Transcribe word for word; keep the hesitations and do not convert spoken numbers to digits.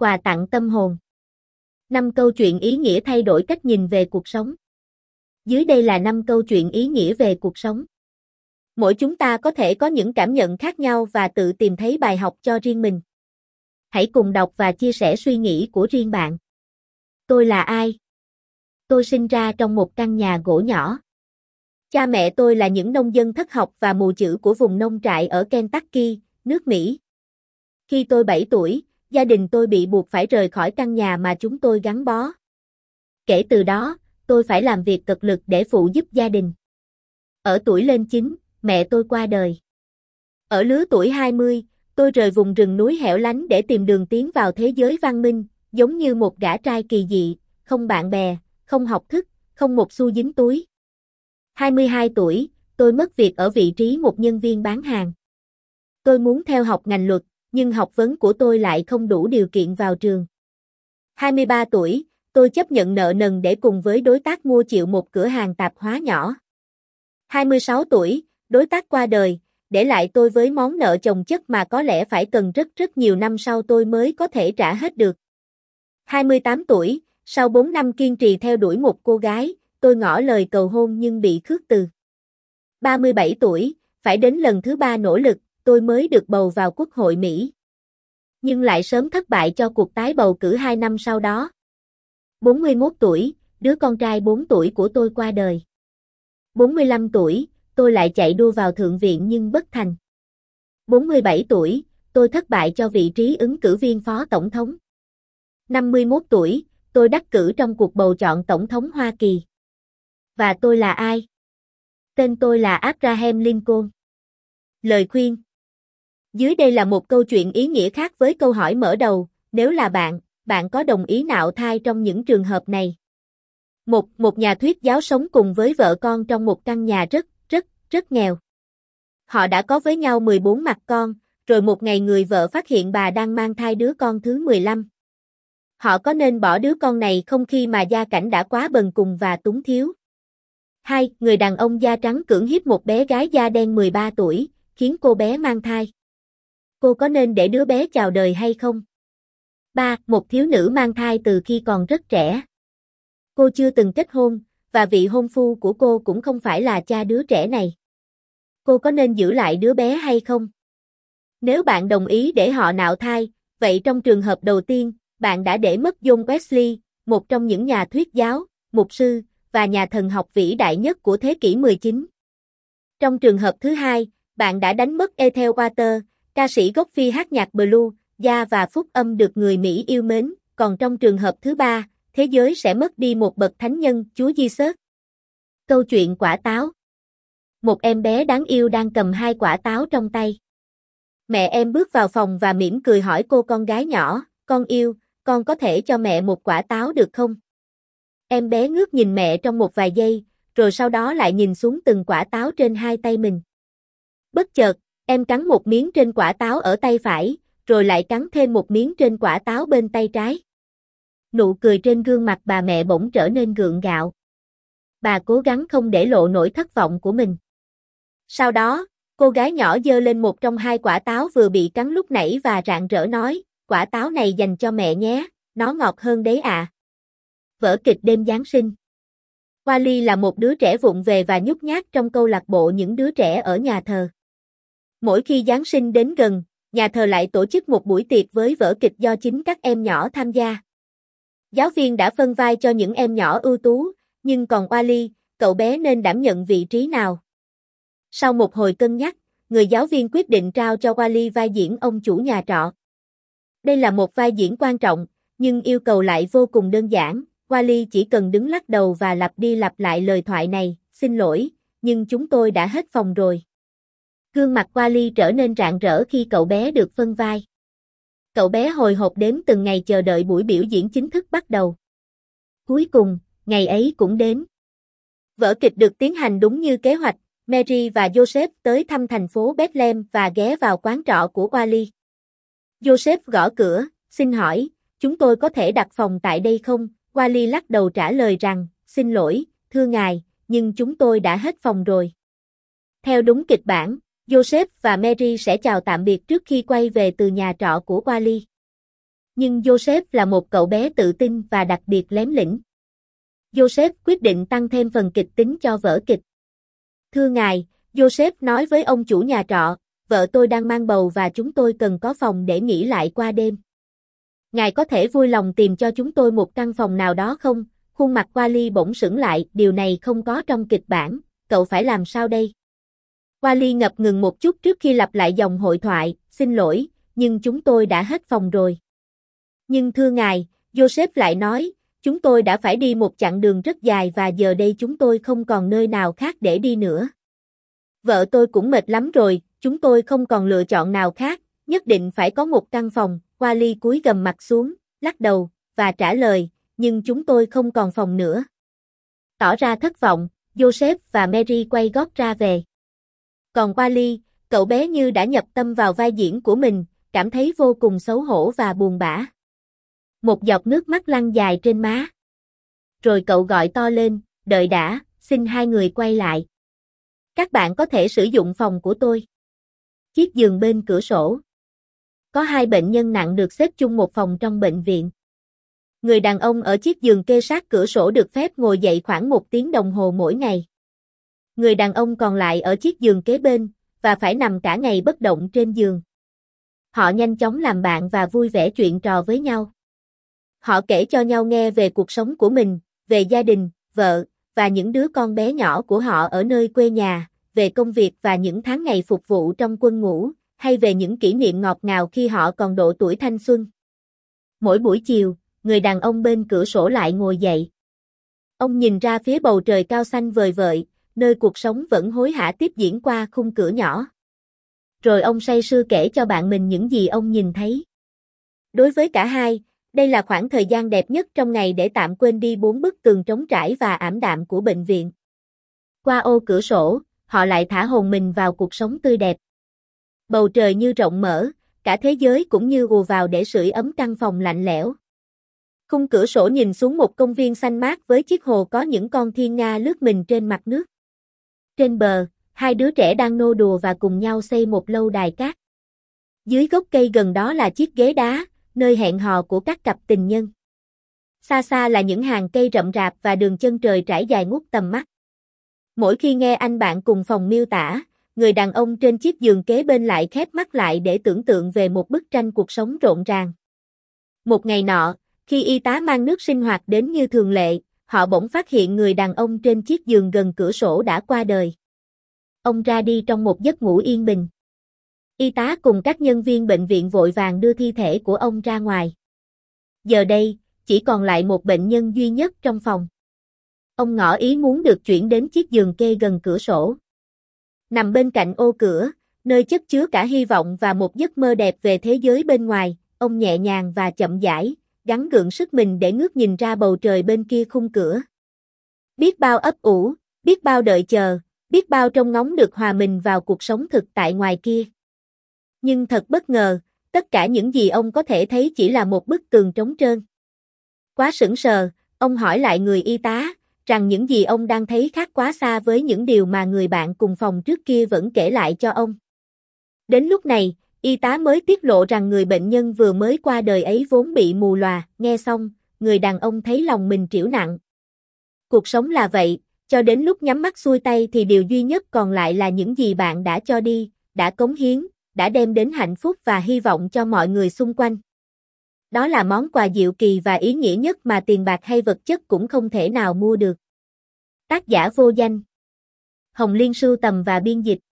Quà tặng tâm hồn. năm câu chuyện ý nghĩa thay đổi cách nhìn về cuộc sống. Dưới đây là năm câu chuyện ý nghĩa về cuộc sống. Mỗi chúng ta có thể có những cảm nhận khác nhau và tự tìm thấy bài học cho riêng mình. Hãy cùng đọc và chia sẻ suy nghĩ của riêng bạn. Tôi là ai? Tôi sinh ra trong một căn nhà gỗ nhỏ. Cha mẹ tôi là những nông dân thất học và mù chữ của vùng nông trại ở Kentucky, nước Mỹ. Khi tôi bảy tuổi, gia đình tôi bị buộc phải rời khỏi căn nhà mà chúng tôi gắn bó. Kể từ đó, tôi phải làm việc cực lực để phụ giúp gia đình. Ở tuổi lên chín, mẹ tôi qua đời. Ở lứa tuổi hai mươi, tôi rời vùng rừng núi hẻo lánh để tìm đường tiến vào thế giới văn minh, giống như một gã trai kỳ dị, không bạn bè, không học thức, không một xu dính túi. hai mươi hai tuổi, tôi mất việc ở vị trí một nhân viên bán hàng. Tôi muốn theo học ngành luật, nhưng học vấn của tôi lại không đủ điều kiện vào trường. hai mươi ba tuổi, tôi chấp nhận nợ nần để cùng với đối tác mua chịu một cửa hàng tạp hóa nhỏ. hai mươi sáu tuổi, đối tác qua đời, để lại tôi với món nợ chồng chất mà có lẽ phải cần rất rất nhiều năm sau tôi mới có thể trả hết được. hai mươi tám tuổi, sau bốn năm kiên trì theo đuổi một cô gái, tôi ngỏ lời cầu hôn nhưng bị khước từ. ba mươi bảy tuổi, phải đến lần thứ ba nỗ lực, tôi mới được bầu vào Quốc hội Mỹ. Nhưng lại sớm thất bại cho cuộc tái bầu cử hai năm sau đó. bốn mươi mốt tuổi, đứa con trai bốn tuổi của tôi qua đời. bốn mươi lăm tuổi, tôi lại chạy đua vào Thượng viện nhưng bất thành. bốn mươi bảy tuổi, tôi thất bại cho vị trí ứng cử viên phó tổng thống. năm mươi mốt tuổi, tôi đắc cử trong cuộc bầu chọn tổng thống Hoa Kỳ. Và tôi là ai? Tên tôi là Abraham Lincoln. Lời khuyên. Dưới đây là một câu chuyện ý nghĩa khác với câu hỏi mở đầu, nếu là bạn, bạn có đồng ý nạo thai trong những trường hợp này? Một, một nhà thuyết giáo sống cùng với vợ con trong một căn nhà rất, rất, rất nghèo. Họ đã có với nhau mười bốn mặt con, rồi một ngày người vợ phát hiện bà đang mang thai đứa con thứ mười lăm. Họ có nên bỏ đứa con này không khi mà gia cảnh đã quá bần cùng và túng thiếu? Hai, người đàn ông da trắng cưỡng hiếp một bé gái da đen mười ba tuổi, khiến cô bé mang thai. Cô có nên để đứa bé chào đời hay không? Ba, một thiếu nữ mang thai từ khi còn rất trẻ. Cô chưa từng kết hôn, và vị hôn phu của cô cũng không phải là cha đứa trẻ này. Cô có nên giữ lại đứa bé hay không? Nếu bạn đồng ý để họ nạo thai, vậy trong trường hợp đầu tiên, bạn đã để mất John Wesley, một trong những nhà thuyết giáo, mục sư, và nhà thần học vĩ đại nhất của thế kỷ mười chín. Trong trường hợp thứ hai, bạn đã đánh mất Ethel Waters, ca sĩ gốc Phi hát nhạc blues, gia và phúc âm được người Mỹ yêu mến, còn trong trường hợp thứ ba, thế giới sẽ mất đi một bậc thánh nhân, Chúa Giêsu. Câu chuyện quả táo. Một em bé đáng yêu đang cầm hai quả táo trong tay. Mẹ em bước vào phòng và mỉm cười hỏi cô con gái nhỏ, con yêu, con có thể cho mẹ một quả táo được không? Em bé ngước nhìn mẹ trong một vài giây, rồi sau đó lại nhìn xuống từng quả táo trên hai tay mình. Bất chợt, em cắn một miếng trên quả táo ở tay phải, rồi lại cắn thêm một miếng trên quả táo bên tay trái. Nụ cười trên gương mặt bà mẹ bỗng trở nên gượng gạo. Bà cố gắng không để lộ nỗi thất vọng của mình. Sau đó, cô gái nhỏ giơ lên một trong hai quả táo vừa bị cắn lúc nãy và rạng rỡ nói, quả táo này dành cho mẹ nhé, nó ngọt hơn đấy ạ. À. Vở kịch đêm Giáng sinh. Wally là một đứa trẻ vụng về và nhút nhát trong câu lạc bộ những đứa trẻ ở nhà thờ. Mỗi khi Giáng sinh đến gần, nhà thờ lại tổ chức một buổi tiệc với vở kịch do chính các em nhỏ tham gia. Giáo viên đã phân vai cho những em nhỏ ưu tú, nhưng còn Wally, cậu bé nên đảm nhận vị trí nào? Sau một hồi cân nhắc, người giáo viên quyết định trao cho Wally vai diễn ông chủ nhà trọ. Đây là một vai diễn quan trọng, nhưng yêu cầu lại vô cùng đơn giản. Wally chỉ cần đứng lắc đầu và lặp đi lặp lại lời thoại này, xin lỗi, nhưng chúng tôi đã hết phòng rồi. Gương mặt Wally trở nên rạng rỡ khi cậu bé được phân vai. Cậu bé hồi hộp đếm từng ngày chờ đợi buổi biểu diễn chính thức bắt đầu. Cuối cùng, ngày ấy cũng đến. Vở kịch được tiến hành đúng như kế hoạch, Mary và Joseph tới thăm thành phố Bethlehem và ghé vào quán trọ của Wally. Joseph gõ cửa, xin hỏi, chúng tôi có thể đặt phòng tại đây không? Wally lắc đầu trả lời rằng, xin lỗi, thưa ngài, nhưng chúng tôi đã hết phòng rồi. Theo đúng kịch bản, Joseph và Mary sẽ chào tạm biệt trước khi quay về từ nhà trọ của Wally. Nhưng Joseph là một cậu bé tự tin và đặc biệt lém lĩnh. Joseph quyết định tăng thêm phần kịch tính cho vở kịch. Thưa ngài, Joseph nói với ông chủ nhà trọ, vợ tôi đang mang bầu và chúng tôi cần có phòng để nghỉ lại qua đêm. Ngài có thể vui lòng tìm cho chúng tôi một căn phòng nào đó không? Khuôn mặt Wally bỗng sững lại, điều này không có trong kịch bản, cậu phải làm sao đây? Wally ngập ngừng một chút trước khi lặp lại dòng hội thoại, xin lỗi, nhưng chúng tôi đã hết phòng rồi. Nhưng thưa ngài, Joseph lại nói, chúng tôi đã phải đi một chặng đường rất dài và giờ đây chúng tôi không còn nơi nào khác để đi nữa. Vợ tôi cũng mệt lắm rồi, chúng tôi không còn lựa chọn nào khác, nhất định phải có một căn phòng. Wally cúi gằm mặt xuống, lắc đầu, và trả lời, nhưng chúng tôi không còn phòng nữa. Tỏ ra thất vọng, Joseph và Mary quay gót ra về. Còn Wally, cậu bé như đã nhập tâm vào vai diễn của mình, cảm thấy vô cùng xấu hổ và buồn bã. Một giọt nước mắt lăn dài trên má. Rồi cậu gọi to lên, đợi đã, xin hai người quay lại. Các bạn có thể sử dụng phòng của tôi. Chiếc giường bên cửa sổ. Có hai bệnh nhân nặng được xếp chung một phòng trong bệnh viện. Người đàn ông ở chiếc giường kê sát cửa sổ được phép ngồi dậy khoảng một tiếng đồng hồ mỗi ngày. Người đàn ông còn lại ở chiếc giường kế bên, và phải nằm cả ngày bất động trên giường. Họ nhanh chóng làm bạn và vui vẻ chuyện trò với nhau. Họ kể cho nhau nghe về cuộc sống của mình, về gia đình, vợ, và những đứa con bé nhỏ của họ ở nơi quê nhà, về công việc và những tháng ngày phục vụ trong quân ngũ, hay về những kỷ niệm ngọt ngào khi họ còn độ tuổi thanh xuân. Mỗi buổi chiều, người đàn ông bên cửa sổ lại ngồi dậy. Ông nhìn ra phía bầu trời cao xanh vời vợi, nơi cuộc sống vẫn hối hả tiếp diễn qua khung cửa nhỏ. Rồi ông say sưa kể cho bạn mình những gì ông nhìn thấy. Đối với cả hai, đây là khoảng thời gian đẹp nhất trong ngày để tạm quên đi bốn bức tường trống trải và ảm đạm của bệnh viện. Qua ô cửa sổ, họ lại thả hồn mình vào cuộc sống tươi đẹp. Bầu trời như rộng mở, cả thế giới cũng như ùa vào để sưởi ấm căn phòng lạnh lẽo. Khung cửa sổ nhìn xuống một công viên xanh mát với chiếc hồ có những con thiên nga lướt mình trên mặt nước. Trên bờ, hai đứa trẻ đang nô đùa và cùng nhau xây một lâu đài cát. Dưới gốc cây gần đó là chiếc ghế đá, nơi hẹn hò của các cặp tình nhân. Xa xa là những hàng cây rậm rạp và đường chân trời trải dài ngút tầm mắt. Mỗi khi nghe anh bạn cùng phòng miêu tả, người đàn ông trên chiếc giường kế bên lại khép mắt lại để tưởng tượng về một bức tranh cuộc sống rộn ràng. Một ngày nọ, khi y tá mang nước sinh hoạt đến như thường lệ, họ bỗng phát hiện người đàn ông trên chiếc giường gần cửa sổ đã qua đời. Ông ra đi trong một giấc ngủ yên bình. Y tá cùng các nhân viên bệnh viện vội vàng đưa thi thể của ông ra ngoài. Giờ đây, chỉ còn lại một bệnh nhân duy nhất trong phòng. Ông ngỏ ý muốn được chuyển đến chiếc giường kê gần cửa sổ. Nằm bên cạnh ô cửa, nơi chất chứa cả hy vọng và một giấc mơ đẹp về thế giới bên ngoài, ông nhẹ nhàng và chậm rãi, gắng gượng sức mình để ngước nhìn ra bầu trời bên kia khung cửa. Biết bao ấp ủ, biết bao đợi chờ, biết bao trông ngóng được hòa mình vào cuộc sống thực tại ngoài kia. Nhưng thật bất ngờ, tất cả những gì ông có thể thấy chỉ là một bức tường trống trơn. Quá sững sờ, ông hỏi lại người y tá, rằng những gì ông đang thấy khác quá xa với những điều mà người bạn cùng phòng trước kia vẫn kể lại cho ông. Đến lúc này, y tá mới tiết lộ rằng người bệnh nhân vừa mới qua đời ấy vốn bị mù lòa, nghe xong, người đàn ông thấy lòng mình trĩu nặng. Cuộc sống là vậy, cho đến lúc nhắm mắt xuôi tay thì điều duy nhất còn lại là những gì bạn đã cho đi, đã cống hiến, đã đem đến hạnh phúc và hy vọng cho mọi người xung quanh. Đó là món quà diệu kỳ và ý nghĩa nhất mà tiền bạc hay vật chất cũng không thể nào mua được. Tác giả vô danh. Hồng Liên sưu tầm và biên dịch.